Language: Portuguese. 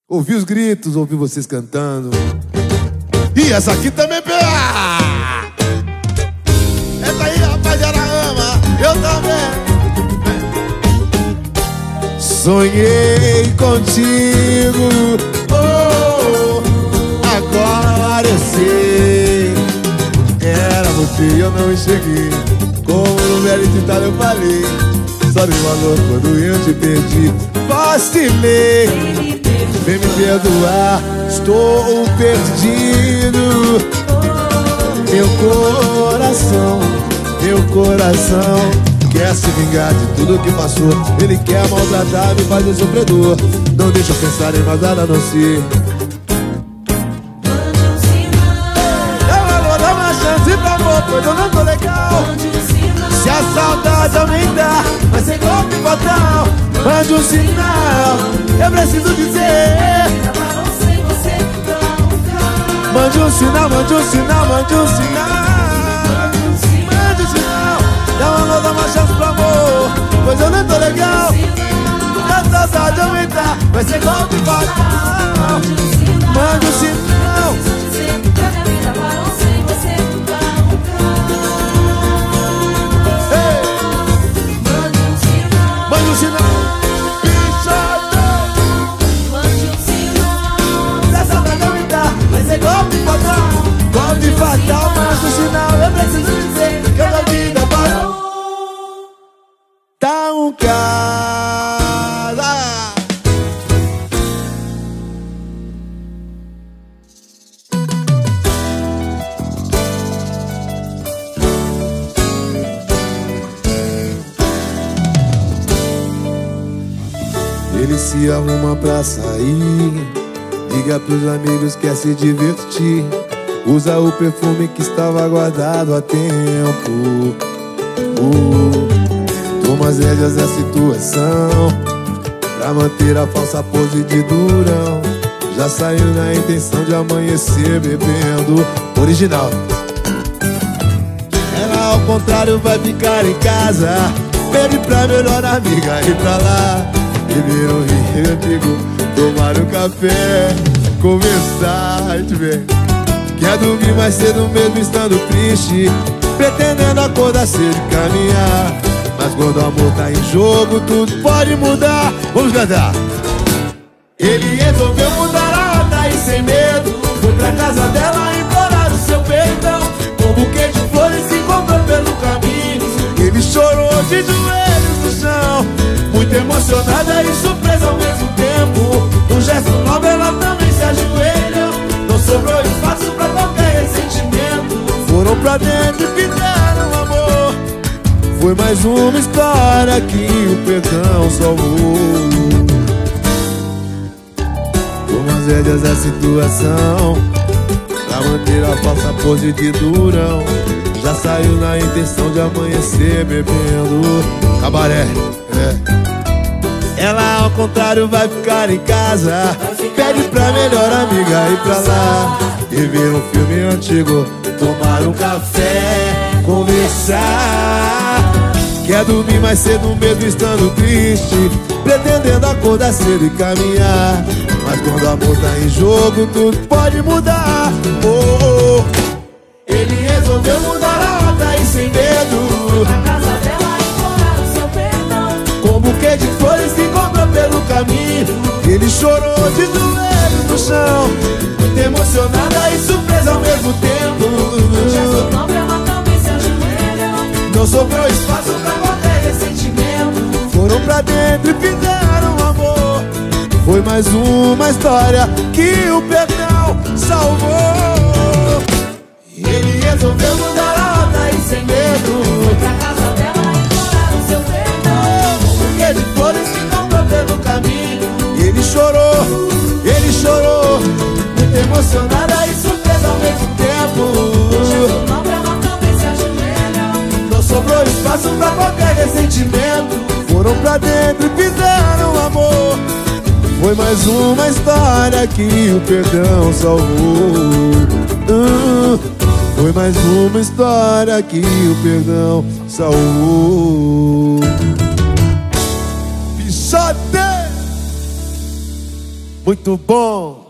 Ouvi os gritos, ouvi vocês cantando. E essa aqui também pega. Essa aí, rapaziada, ama. Eu também. Sonhei contigo, oh, agora eu sei. Era você e eu não enxerguei. Como no velho ditado eu falei, só dei valor quando eu te perdi. Vacilei, vem me perdoar, estou perdido. Meu coração quer se vingar de tudo que passou. Ele quer maltratar, me fazer sofredor. Não deixa eu pensar em mais nada a não ser. Eu vou dar uma chance pra amor, pois eu não tô legal. Se a saudade aumentar, vai ser golpe fatal. Mande um sinal, eu preciso dizer. Mande um sinal, mande um sinal, mande um sinal. Mande um sinal, dá uma chance pro amor, pois eu não tô legal. Se a saudade aumentar, vai ser golpe fatal. Mande um sinal. Mande um sinal. Golpe fatal, golpe fatal, mas no sinal eu preciso dizer que a vida parou. Tá um casa. Ele se arruma pra sair, liga pros amigos, quer se divertir. Usa o perfume que estava guardado há tempo. Toma as rédeas da situação pra manter a falsa pose de durão. Já saiu na intenção de amanhecer bebendo. Original. Ela ao contrário vai ficar em casa, pede pra melhor amiga ir pra lá. Beber um vinho antigo, tomar um café, conversar, a gente vê. Quer dormir mais cedo mesmo estando triste, pretendendo acordar cedo e caminhar. Mas quando o amor tá em jogo, tudo pode mudar. Vamos cantar. Ele resolveu mudar a rota e sem medo foi pra casa dela implorar o seu perdão. Com um buquê de flores se encontrou pelo caminho. Ele chorou de joelhos no chão, muito emocionada e surpresa ao mesmo tempo. Um gesto novo, ela também se ajoelhou. Não sobrou espaço pra qualquer ressentimento. Foram pra dentro e fizeram amor. Foi mais uma história que o perdão salvou. Toma as rédeas da situação pra manter a falsa pose de durão. Já saiu na intenção de amanhecer bebendo. Cabaré, Ela ao contrário vai ficar em casa, pede pra melhor amiga ir pra lá. E ver um filme antigo, tomar um café, conversar. Quer dormir mais cedo mesmo estando triste, pretendendo acordar cedo e caminhar. Mas quando o amor tá em jogo, tudo pode mudar. Ele resolveu mudar a rota e sem medo Na casa dela implorar o seu perdão. com um buquê de flores se encontrou pelo caminho. Ele chorou de joelhos no chão, muito emocionada e surpresa ao mesmo tempo. Já sobrou, ela também se ajoelhou. Não sobrou espaço pra qualquer ressentimento. Foram pra dentro e fizeram amor. Foi mais uma história que o perdão salvou. Ele resolveu mudar a rota e sem medo Pra casa dela implorar o seu perdão. um buquê de flores se encontrou pelo caminho. Ele chorou, muito emocionada e surpresa ao mesmo tempo. Não, ela também se ajoelhou. Não sobrou espaço pra qualquer ressentimento. Foram pra dentro e fizeram amor. Foi mais uma história que o perdão salvou. Foi mais uma história que o perdão salvou. Pichote! Muito bom.